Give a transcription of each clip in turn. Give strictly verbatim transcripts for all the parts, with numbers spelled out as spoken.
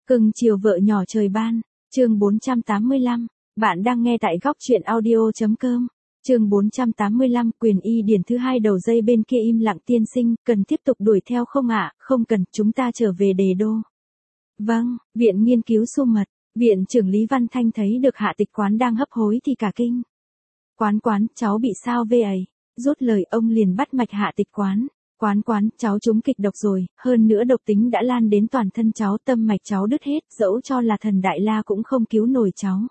Cưng chiều vợ nhỏ trời ban, chương bốn trăm tám mươi lăm, bạn đang nghe tại góc truyện audio.com. Chương bốn trăm tám mươi lăm, quyền y điển thứ hai đầu dây bên kia im lặng tiên sinh, cần tiếp tục đuổi theo không ạ? Không cần, chúng ta trở về đề đô. Vâng, viện nghiên cứu su mật, viện trưởng Lý Văn Thanh thấy được Hạ Tịch Quán đang hấp hối thì cả kinh. Quán quán, cháu bị sao vê ấy? Rút lời ông liền bắt mạch Hạ Tịch Quán. Quán quán, cháu trúng kịch độc rồi, hơn nữa độc tính đã lan đến toàn thân cháu, tâm mạch cháu đứt hết, dẫu cho là thần Đại La cũng không cứu nổi cháu.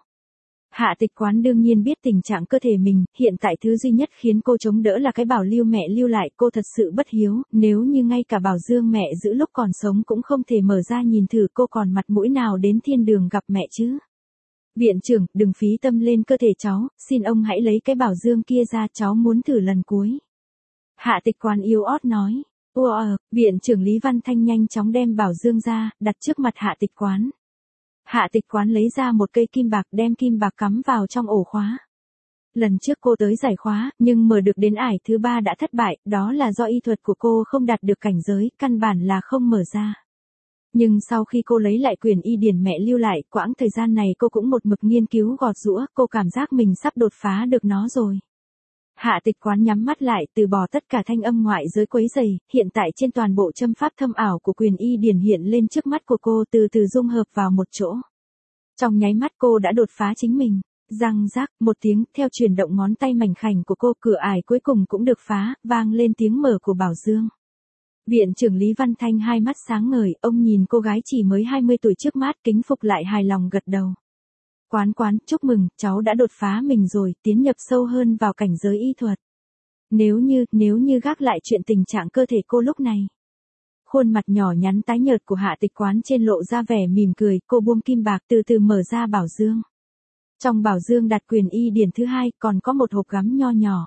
Hạ Tịch Quán đương nhiên biết tình trạng cơ thể mình, hiện tại thứ duy nhất khiến cô chống đỡ là cái bảo lưu mẹ lưu lại, cô thật sự bất hiếu, nếu như ngay cả bảo dương mẹ giữ lúc còn sống cũng không thể mở ra nhìn thử, cô còn mặt mũi nào đến thiên đường gặp mẹ chứ. Viện trưởng, đừng phí tâm lên cơ thể cháu, xin ông hãy lấy cái bảo dương kia ra, cháu muốn thử lần cuối. Hạ Tịch Quán yếu ớt nói. Ủa, viện trưởng Lý Văn Thanh nhanh chóng đem bảo dương ra, đặt trước mặt Hạ Tịch Quán. Hạ Tịch Quán lấy ra một cây kim bạc, đem kim bạc cắm vào trong ổ khóa. Lần trước cô tới giải khóa, nhưng mở được đến ải thứ ba đã thất bại, đó là do y thuật của cô không đạt được cảnh giới, căn bản là không mở ra. Nhưng sau khi cô lấy lại quyền y điển mẹ lưu lại, quãng thời gian này cô cũng một mực nghiên cứu gọt giũa, cô cảm giác mình sắp đột phá được nó rồi. Hạ Tịch Quán nhắm mắt lại, từ bỏ tất cả thanh âm ngoại giới quấy rầy, hiện tại trên toàn bộ châm pháp thâm ảo của quyền y điển hiện lên trước mắt của cô, từ từ dung hợp vào một chỗ. Trong nháy mắt cô đã đột phá chính mình. Răng rác, một tiếng, theo chuyển động ngón tay mảnh khảnh của cô, cửa ải cuối cùng cũng được phá, vang lên tiếng mở của bảo dương. Viện trưởng Lý Văn Thanh hai mắt sáng ngời, ông nhìn cô gái chỉ mới hai mươi tuổi trước mắt, kính phục lại hài lòng gật đầu. Quán quán, chúc mừng, cháu đã đột phá mình rồi, tiến nhập sâu hơn vào cảnh giới y thuật. Nếu như, nếu như gác lại chuyện tình trạng cơ thể cô lúc này. Khuôn mặt nhỏ nhắn tái nhợt của Hạ Tịch Quán trên lộ ra vẻ mỉm cười, cô buông kim bạc từ từ mở ra bảo dương. Trong bảo dương đặt quyền y điển thứ hai, còn có một hộp gắm nho nhỏ.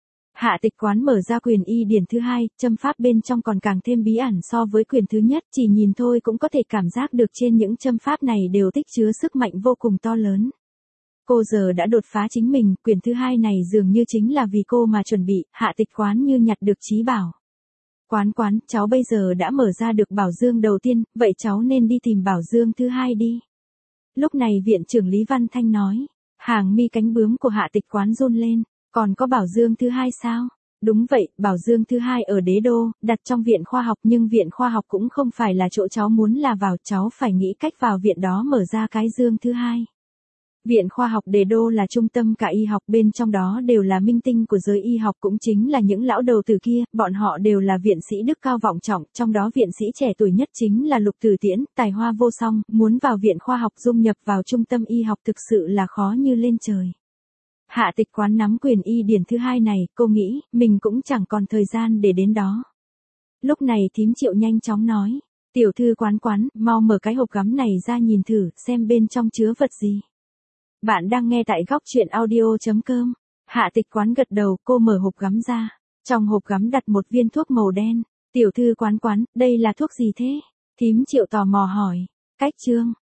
Hạ Tịch Quán mở ra quyền y điển thứ hai, châm pháp bên trong còn càng thêm bí ẩn so với quyền thứ nhất, chỉ nhìn thôi cũng có thể cảm giác được trên những châm pháp này đều tích chứa sức mạnh vô cùng to lớn. Cô giờ đã đột phá chính mình, quyền thứ hai này dường như chính là vì cô mà chuẩn bị, Hạ Tịch Quán như nhặt được trí bảo. Quán quán, cháu bây giờ đã mở ra được bảo dương đầu tiên, vậy cháu nên đi tìm bảo dương thứ hai đi. Lúc này viện trưởng Lý Văn Thanh nói, hàng mi cánh bướm của Hạ Tịch Quán run lên. Còn có bảo dương thứ hai sao? Đúng vậy, bảo dương thứ hai ở đế đô, đặt trong viện khoa học, nhưng viện khoa học cũng không phải là chỗ cháu muốn là vào, cháu phải nghĩ cách vào viện đó mở ra cái dương thứ hai. Viện khoa học đế đô là trung tâm cả y học, bên trong đó đều là minh tinh của giới y học, cũng chính là những lão đầu tử kia, bọn họ đều là viện sĩ đức cao vọng trọng, trong đó viện sĩ trẻ tuổi nhất chính là Lục Tử Tiễn, tài hoa vô song, muốn vào viện khoa học dung nhập vào trung tâm y học thực sự là khó như lên trời. Hạ Tịch Quán nắm quyền y điển thứ hai này, cô nghĩ, mình cũng chẳng còn thời gian để đến đó. Lúc này thím Triệu nhanh chóng nói, tiểu thư Quán quán, mau mở cái hộp gắm này ra nhìn thử, xem bên trong chứa vật gì. Bạn đang nghe tại góc truyện audio.com. Hạ Tịch Quán gật đầu, cô mở hộp gắm ra. Trong hộp gắm đặt một viên thuốc màu đen. Tiểu thư Quán quán, đây là thuốc gì thế? Thím Triệu tò mò hỏi. Cách chương.